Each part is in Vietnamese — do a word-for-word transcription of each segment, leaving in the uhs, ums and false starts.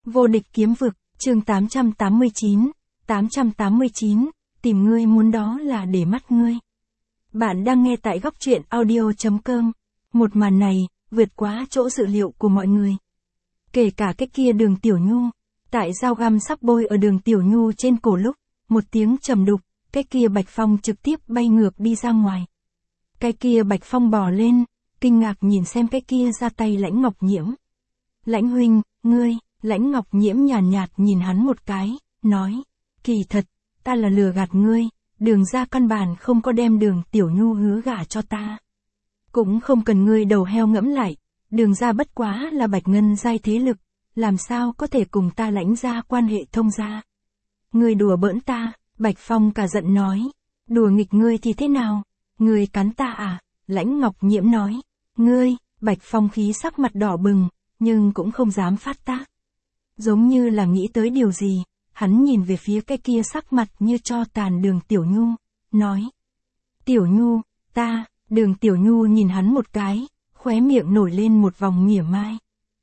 Vô địch kiếm vực, chương tám trăm tám mươi chín, tám trăm tám mươi chín, tìm ngươi muốn đó là để mắt ngươi. Bạn đang nghe tại góc truyện audio.com. Một màn này, vượt quá chỗ dự liệu của mọi người. Kể cả cái kia Đường Tiểu Nhu, tại dao găm sắp bôi ở Đường Tiểu Nhu trên cổ lúc, một tiếng trầm đục, cái kia Bạch Phong trực tiếp bay ngược đi ra ngoài. Cái kia Bạch Phong bò lên, kinh ngạc nhìn xem cái kia ra tay Lãnh Ngọc Nhiễm. Lãnh huynh, ngươi, Lãnh Ngọc Nhiễm nhàn nhạt, nhạt nhìn hắn một cái, nói, kỳ thật, ta là lừa gạt ngươi, Đường gia căn bản không có đem Đường Tiểu Nhu hứa gả cho ta. Cũng không cần ngươi đầu heo ngẫm lại, Đường gia bất quá là bạch ngân giai thế lực, làm sao có thể cùng ta Lãnh gia quan hệ thông gia. Ngươi đùa bỡn ta, Bạch Phong cả giận nói, đùa nghịch ngươi thì thế nào, ngươi cắn ta à, Lãnh Ngọc Nhiễm nói, ngươi, Bạch Phong khí sắc mặt đỏ bừng, nhưng cũng không dám phát tác. Giống như là nghĩ tới điều gì, hắn nhìn về phía cái kia sắc mặt như tro tàn Đường Tiểu Nhu, nói. Tiểu Nhu, ta, Đường Tiểu Nhu nhìn hắn một cái, khóe miệng nổi lên một vòng mỉa mai.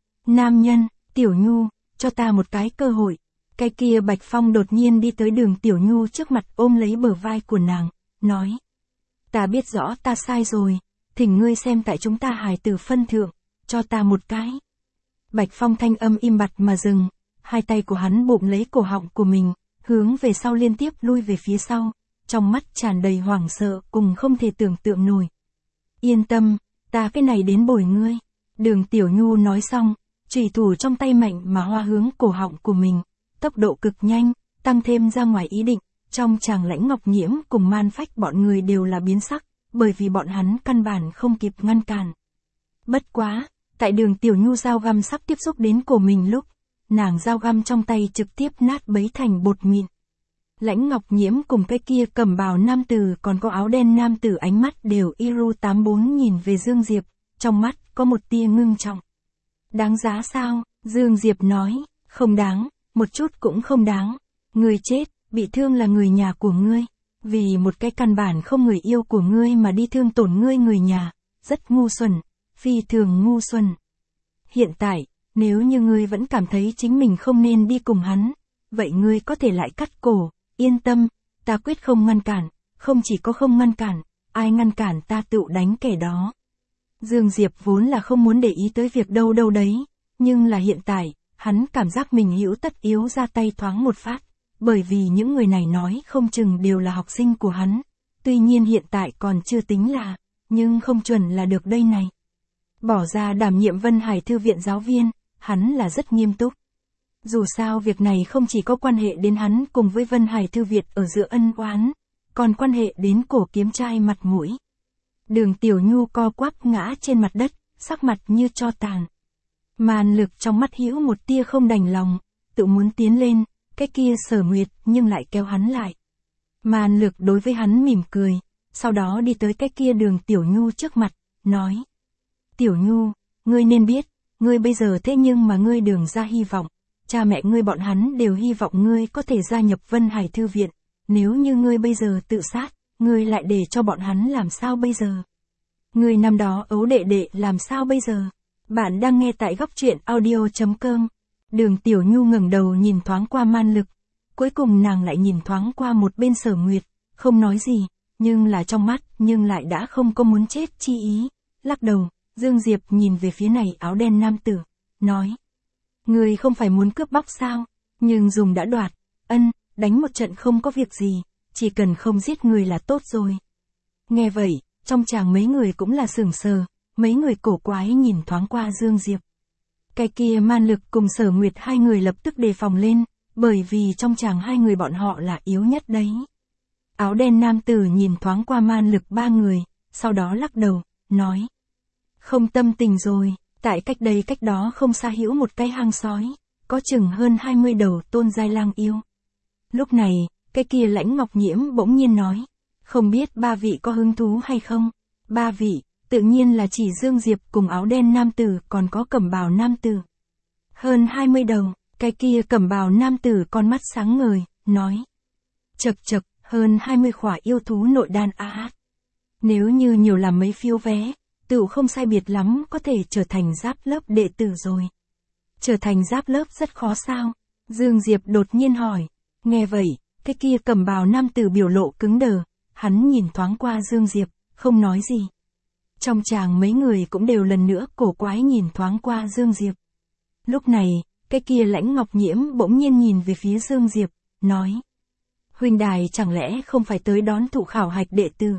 Nam nhân, Tiểu Nhu, cho ta một cái cơ hội. Cái kia Bạch Phong đột nhiên đi tới Đường Tiểu Nhu trước mặt ôm lấy bờ vai của nàng, nói. Ta biết rõ ta sai rồi, thỉnh ngươi xem tại chúng ta hài tử phân thượng, cho ta một cái. Bạch Phong thanh âm im bặt mà dừng, hai tay của hắn bụng lấy cổ họng của mình, hướng về sau liên tiếp lui về phía sau, trong mắt tràn đầy hoảng sợ cùng không thể tưởng tượng nổi. Yên tâm, ta cái này đến bồi ngươi. Đường Tiểu Nhu nói xong, chùy thủ trong tay mạnh mà hoa hướng cổ họng của mình, tốc độ cực nhanh, tăng thêm ra ngoài ý định, trong chàng Lãnh Ngọc Nhiễm cùng Man Phách bọn người đều là biến sắc, bởi vì bọn hắn căn bản không kịp ngăn cản. Bất quá, tại Đường Tiểu Nhu dao găm sắp tiếp xúc đến cổ mình lúc, nàng dao găm trong tay trực tiếp nát bấy thành bột mịn. Lãnh Ngọc Nhiễm cùng cái kia cẩm bào nam tử còn có áo đen nam tử ánh mắt đều i rờ tám mươi tư nhìn về Dương Diệp, trong mắt có một tia ngưng trọng. Đáng giá sao? Dương Diệp nói, không đáng, một chút cũng không đáng. Người chết, bị thương là người nhà của ngươi, vì một cái căn bản không người yêu của ngươi mà đi thương tổn ngươi người nhà, rất ngu xuẩn, phi thường ngu xuẩn. Hiện tại, nếu như ngươi vẫn cảm thấy chính mình không nên đi cùng hắn, vậy ngươi có thể lại cắt cổ, yên tâm, ta quyết không ngăn cản, không chỉ có không ngăn cản, ai ngăn cản ta tự đánh kẻ đó. Dương Diệp vốn là không muốn để ý tới việc đâu đâu đấy, nhưng là hiện tại, hắn cảm giác mình hữu tất yếu ra tay thoáng một phát, bởi vì những người này nói không chừng đều là học sinh của hắn, tuy nhiên hiện tại còn chưa tính là, nhưng không chuẩn là được đây này. Bỏ ra đảm nhiệm Vân Hải Thư viện giáo viên, hắn là rất nghiêm túc. Dù sao việc này không chỉ có quan hệ đến hắn cùng với Vân Hải Thư viện ở giữa ân oán, còn quan hệ đến cổ kiếm trai mặt mũi. Đường Tiểu Nhu co quắp ngã trên mặt đất, sắc mặt như tro tàn. Man Lực trong mắt hữu một tia không đành lòng, tự muốn tiến lên, cái kia Sở Nguyệt nhưng lại kéo hắn lại. Man Lực đối với hắn mỉm cười, sau đó đi tới cái kia Đường Tiểu Nhu trước mặt, nói. Tiểu Nhu, ngươi nên biết, ngươi bây giờ thế nhưng mà ngươi Đường gia hy vọng, cha mẹ ngươi bọn hắn đều hy vọng ngươi có thể gia nhập Vân Hải Thư viện, nếu như ngươi bây giờ tự sát, ngươi lại để cho bọn hắn làm sao bây giờ? Ngươi năm đó ấu đệ đệ làm sao bây giờ? Bạn đang nghe tại góc truyện audio.com. Đường Tiểu Nhu ngẩng đầu nhìn thoáng qua Man Lực, cuối cùng nàng lại nhìn thoáng qua một bên Sở Nguyệt, không nói gì, nhưng là trong mắt nhưng lại đã không có muốn chết chi ý, lắc đầu. Dương Diệp nhìn về phía này áo đen nam tử, nói. Ngươi không phải muốn cướp bóc sao, nhưng dùng đã đoạt, ân, đánh một trận không có việc gì, chỉ cần không giết người là tốt rồi. Nghe vậy, trong chàng mấy người cũng là sửng sờ, mấy người cổ quái nhìn thoáng qua Dương Diệp. Cái kia Man Lực cùng Sở Nguyệt hai người lập tức đề phòng lên, bởi vì trong chàng hai người bọn họ là yếu nhất đấy. Áo đen nam tử nhìn thoáng qua Man Lực ba người, sau đó lắc đầu, nói. Không tâm tình rồi, tại cách đây cách đó không xa hữu một cái hang sói, có chừng hơn hai mươi đầu tôn giai lang yêu. Lúc này, cái kia Lãnh Ngọc Nhiễm bỗng nhiên nói, không biết ba vị có hứng thú hay không? Ba vị, tự nhiên là chỉ Dương Diệp cùng áo đen nam tử còn có cẩm bào nam tử. Hơn hai mươi đầu, cái kia cẩm bào nam tử con mắt sáng ngời, nói. Chật chật, hơn hai mươi khỏa yêu thú nội đan a hát. Nếu như nhiều làm mấy phiếu vé, tự không sai biệt lắm có thể trở thành giáp lớp đệ tử rồi. trở thành giáp lớp rất khó sao? Dương Diệp đột nhiên hỏi. Nghe vậy, cái kia cẩm bào nam tử biểu lộ cứng đờ, hắn nhìn thoáng qua Dương Diệp, không nói gì. Trong tràng mấy người cũng đều lần nữa cổ quái nhìn thoáng qua Dương Diệp. Lúc này, cái kia Lãnh Ngọc Nhiễm bỗng nhiên nhìn về phía Dương Diệp, nói. Huynh đài chẳng lẽ không phải tới đón thụ khảo hạch đệ tử?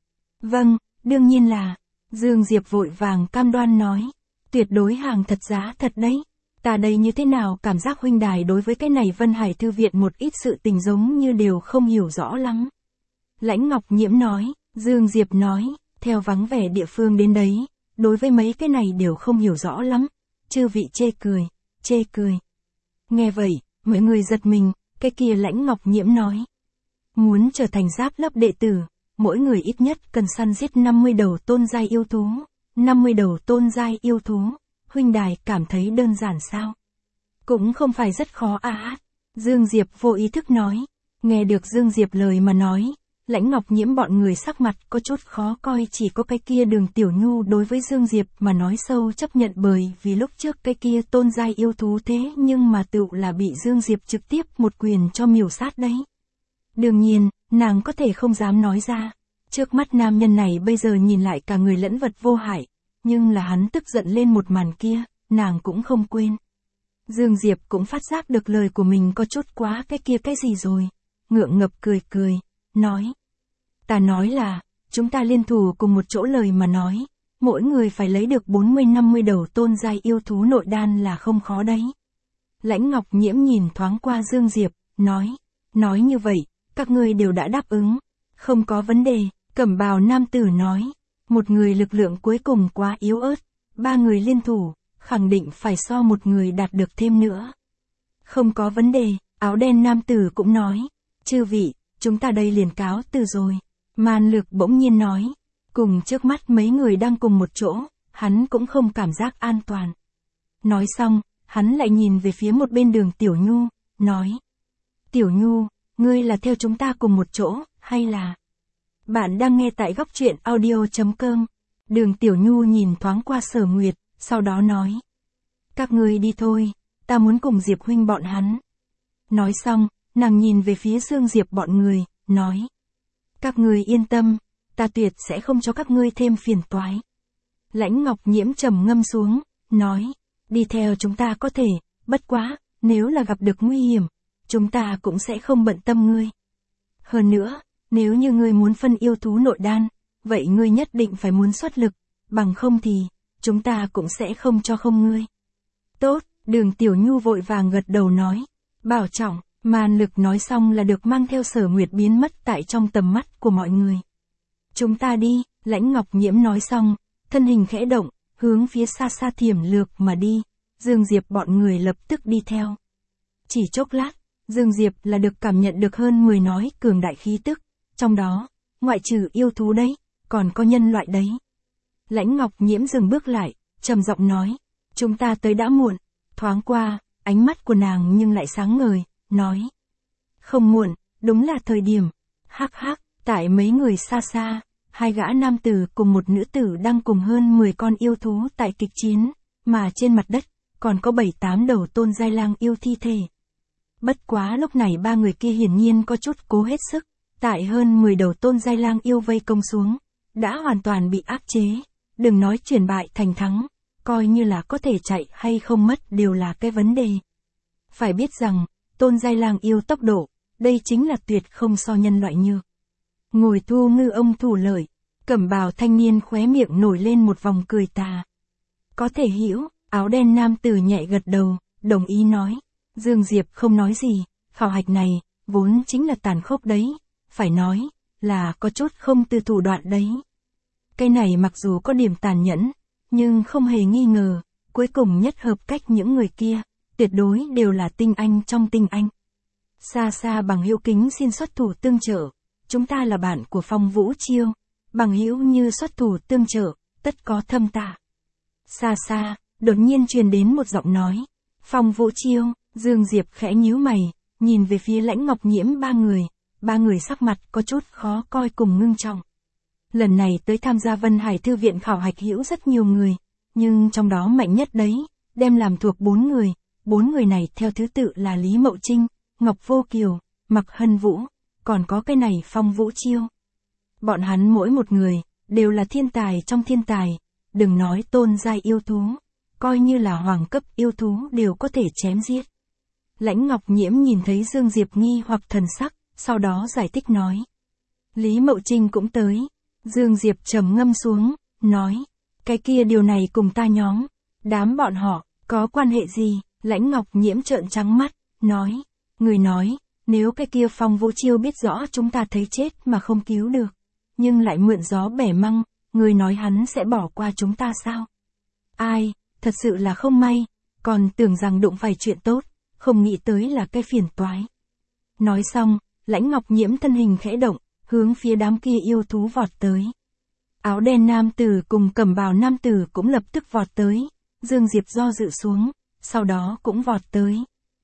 Vâng, đương nhiên là. Dương Diệp vội vàng cam đoan nói. Tuyệt đối hàng thật giá thật đấy. Ta đây như thế nào cảm giác huynh đài đối với cái này Vân Hải Thư Viện một ít sự tình giống như đều không hiểu rõ lắm. Lãnh Ngọc Nhiễm nói, Dương Diệp nói, theo vắng vẻ địa phương đến đấy, đối với mấy cái này đều không hiểu rõ lắm. Chư vị chê cười, chê cười. Nghe vậy, mọi người giật mình, cái kia Lãnh Ngọc Nhiễm nói. Muốn trở thành giáp lớp đệ tử, mỗi người ít nhất cần săn giết năm mươi đầu tôn giai yêu thú. năm mươi đầu tôn giai yêu thú, huynh đài cảm thấy đơn giản sao? Cũng không phải rất khó à. Dương Diệp vô ý thức nói. Nghe được Dương Diệp lời mà nói, Lãnh Ngọc Nhiễm bọn người sắc mặt có chút khó coi, chỉ có cái kia Đường Tiểu Nhu đối với Dương Diệp mà nói sâu chấp nhận, bởi vì lúc trước cái kia tôn giai yêu thú thế nhưng mà tựu là bị Dương Diệp trực tiếp một quyền cho miểu sát đấy. Đương nhiên, nàng có thể không dám nói ra. Trước mắt nam nhân này bây giờ nhìn lại cả người lẫn vật vô hại, nhưng là hắn tức giận lên một màn kia, nàng cũng không quên. Dương Diệp cũng phát giác được lời của mình có chút quá cái kia cái gì rồi. Ngượng ngập cười cười, nói. Ta nói là, chúng ta liên thủ cùng một chỗ lời mà nói, mỗi người phải lấy được bốn mươi năm mươi đầu tôn giai yêu thú nội đan là không khó đấy. Lãnh Ngọc Nhiễm nhìn thoáng qua Dương Diệp, nói. Nói như vậy, các ngươi đều đã đáp ứng. Không có vấn đề, cẩm bào nam tử nói. Một người lực lượng cuối cùng quá yếu ớt, ba người liên thủ, khẳng định phải so một người đạt được thêm nữa. Không có vấn đề, áo đen nam tử cũng nói. Chư vị, chúng ta đây liền cáo từ rồi. Man Lực bỗng nhiên nói. Cùng trước mắt mấy người đang cùng một chỗ, hắn cũng không cảm giác an toàn. Nói xong, hắn lại nhìn về phía một bên Đường Tiểu Nhu, nói. Tiểu Nhu, ngươi là theo chúng ta cùng một chỗ, hay là... Bạn đang nghe tại góc truyện audio chấm com. Đường Tiểu Nhu nhìn thoáng qua Sở Nguyệt, sau đó nói. Các ngươi đi thôi, ta muốn cùng Diệp huynh bọn hắn. Nói xong, nàng nhìn về phía Dương Diệp bọn người, nói. Các ngươi yên tâm, ta tuyệt sẽ không cho các ngươi thêm phiền toái. Lãnh Ngọc Nhiễm trầm ngâm xuống, nói. Đi theo chúng ta có thể, bất quá, nếu là gặp được nguy hiểm, chúng ta cũng sẽ không bận tâm ngươi. Hơn nữa, nếu như ngươi muốn phân yêu thú nội đan, vậy ngươi nhất định phải muốn xuất lực, bằng không thì, chúng ta cũng sẽ không cho không ngươi. Tốt, Đường Tiểu Nhu vội vàng gật đầu nói. Bảo trọng, Man Lực nói xong là được mang theo Sở Nguyệt biến mất tại trong tầm mắt của mọi người. Chúng ta đi, Lãnh Ngọc Nhiễm nói xong, thân hình khẽ động, hướng phía xa xa thiểm lược mà đi, Dương Diệp bọn người lập tức đi theo. Chỉ chốc lát, Dương Diệp là được cảm nhận được hơn mười nói cường đại khí tức, trong đó, ngoại trừ yêu thú đấy, còn có nhân loại đấy. Lãnh Ngọc Nhiễm dừng bước lại, trầm giọng nói, chúng ta tới đã muộn. Thoáng qua, ánh mắt của nàng nhưng lại sáng ngời, nói. Không muộn, đúng là thời điểm. Hắc hắc, tại mấy người xa xa, hai gã nam tử cùng một nữ tử đang cùng hơn mười con yêu thú tại kịch chiến, mà trên mặt đất, còn có bảy tám đầu tôn giai lang yêu thi thể. Bất quá lúc này ba người kia hiển nhiên có chút cố hết sức, tại hơn mười đầu tôn giai lang yêu vây công xuống, đã hoàn toàn bị áp chế, đừng nói chuyển bại thành thắng, coi như là có thể chạy hay không mất đều là cái vấn đề. Phải biết rằng, tôn giai lang yêu tốc độ, đây chính là tuyệt không so nhân loại như. Ngồi thu ngư ông thủ lợi, cẩm bào thanh niên khóe miệng nổi lên một vòng cười tà. Có thể hiểu, áo đen nam tử nhẹ gật đầu, đồng ý nói. Dương Diệp không nói gì, khảo hạch này, vốn chính là tàn khốc đấy, phải nói, là có chút không từ thủ đoạn đấy. Cái này mặc dù có điểm tàn nhẫn, nhưng không hề nghi ngờ, cuối cùng nhất hợp cách những người kia, tuyệt đối đều là tinh anh trong tinh anh. Xa xa Bằng Hữu kính xin xuất thủ tương trợ, chúng ta là bạn của Phong Vũ Chiêu, Bằng Hữu như xuất thủ tương trợ, tất có thâm tạ. Xa xa, đột nhiên truyền đến một giọng nói, Phong Vũ Chiêu. Dương Diệp khẽ nhíu mày, nhìn về phía Lãnh Ngọc Nhiễm ba người, ba người sắc mặt có chút khó coi cùng ngưng trọng. Lần này tới tham gia Vân Hải Thư Viện khảo hạch hữu rất nhiều người, nhưng trong đó mạnh nhất đấy, đem làm thuộc bốn người, bốn người này theo thứ tự là Lý Mậu Trinh, Ngọc Vô Kiều, Mạc Hân Vũ, còn có cái này Phong Vũ Chiêu. Bọn hắn mỗi một người, đều là thiên tài trong thiên tài, đừng nói tôn giai yêu thú, coi như là hoàng cấp yêu thú đều có thể chém giết. Lãnh Ngọc Nhiễm nhìn thấy Dương Diệp nghi hoặc thần sắc, sau đó giải thích nói. Lý Mậu Trinh cũng tới. Dương Diệp trầm ngâm xuống, nói. Cái kia điều này cùng ta nhóm. Đám bọn họ, có quan hệ gì? Lãnh Ngọc Nhiễm trợn trắng mắt, nói. Người nói, nếu cái kia Phong Vũ Chiêu biết rõ chúng ta thấy chết mà không cứu được, nhưng lại mượn gió bẻ măng, người nói hắn sẽ bỏ qua chúng ta sao? Ai, thật sự là không may, còn tưởng rằng đụng phải chuyện tốt, không nghĩ tới là cái phiền toái. Nói xong, Lãnh Ngọc Nhiễm thân hình khẽ động, hướng phía đám kia yêu thú vọt tới. Áo đen nam tử cùng cẩm bào nam tử cũng lập tức vọt tới, Dương Diệp do dự xuống, sau đó cũng vọt tới.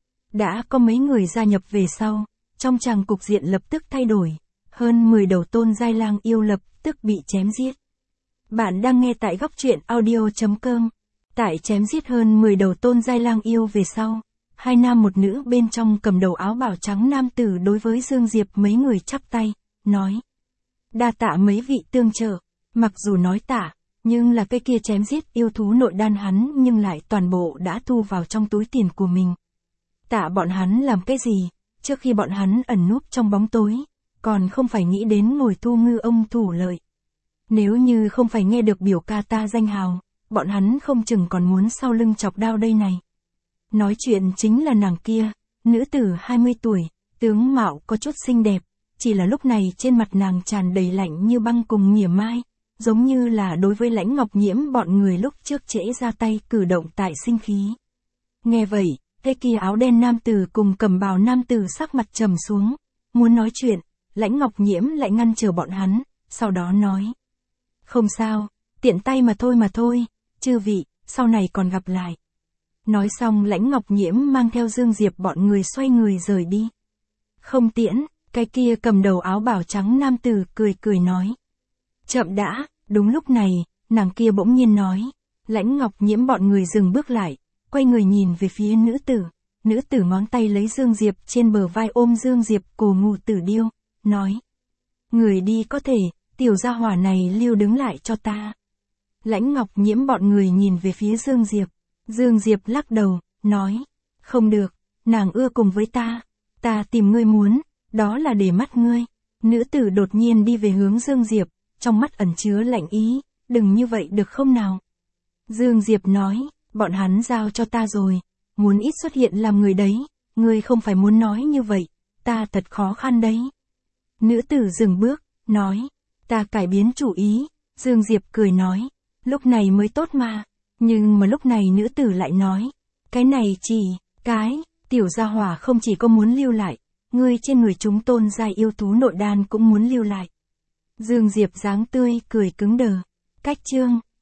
Đã có mấy người gia nhập về sau, trong tràng cục diện lập tức thay đổi, hơn mười đầu tôn giai lang yêu lập tức bị chém giết. Bạn đang nghe tại góc truyện audio chấm com. Tại chém giết hơn mười đầu tôn giai lang yêu về sau, hai nam một nữ bên trong cầm đầu áo bào trắng nam tử đối với Dương Diệp mấy người chắp tay, nói. Đa tạ mấy vị tương trợ, mặc dù nói tạ, nhưng là cái kia chém giết yêu thú nội đan hắn nhưng lại toàn bộ đã thu vào trong túi tiền của mình. Tạ bọn hắn làm cái gì, trước khi bọn hắn ẩn núp trong bóng tối, còn không phải nghĩ đến ngồi thu ngư ông thủ lợi. Nếu như không phải nghe được biểu ca ta danh hào, bọn hắn không chừng còn muốn sau lưng chọc đao đây này. Nói chuyện chính là nàng kia, nữ tử hai mươi tuổi, tướng mạo có chút xinh đẹp, chỉ là lúc này trên mặt nàng tràn đầy lạnh như băng cùng mỉa mai, giống như là đối với Lãnh Ngọc Nhiễm bọn người lúc trước trễ ra tay cử động tại sinh khí. Nghe vậy, cái kia áo đen nam tử cùng cẩm bào nam tử sắc mặt trầm xuống, muốn nói chuyện, Lãnh Ngọc Nhiễm lại ngăn trở bọn hắn, sau đó nói. Không sao, tiện tay mà thôi mà thôi, chư vị, sau này còn gặp lại. Nói xong Lãnh Ngọc Nhiễm mang theo Dương Diệp bọn người xoay người rời đi. Không tiễn, cái kia cầm đầu áo bào trắng nam tử cười cười nói. Chậm đã, đúng lúc này, nàng kia bỗng nhiên nói. Lãnh Ngọc Nhiễm bọn người dừng bước lại, quay người nhìn về phía nữ tử. Nữ tử ngón tay lấy Dương Diệp trên bờ vai ôm Dương Diệp cổ ngủ tử điêu, nói. Người đi có thể, tiểu gia hỏa này lưu đứng lại cho ta. Lãnh Ngọc Nhiễm bọn người nhìn về phía Dương Diệp. Dương Diệp lắc đầu, nói. Không được, nàng ưa cùng với ta. Ta tìm ngươi muốn, đó là để mắt ngươi. Nữ tử đột nhiên đi về hướng Dương Diệp, trong mắt ẩn chứa lạnh ý, đừng như vậy được không nào. Dương Diệp nói, bọn hắn giao cho ta rồi, muốn ít xuất hiện làm người đấy, ngươi không phải muốn nói như vậy, ta thật khó khăn đấy. Nữ tử dừng bước, nói, ta cải biến chủ ý. Dương Diệp cười nói, lúc này mới tốt mà. Nhưng mà lúc này nữ tử lại nói, cái này chỉ, cái, tiểu gia hỏa không chỉ có muốn lưu lại, ngươi trên người chúng tôn giai yêu thú nội đan cũng muốn lưu lại. Dương Diệp dáng tươi cười cứng đờ, cách chương.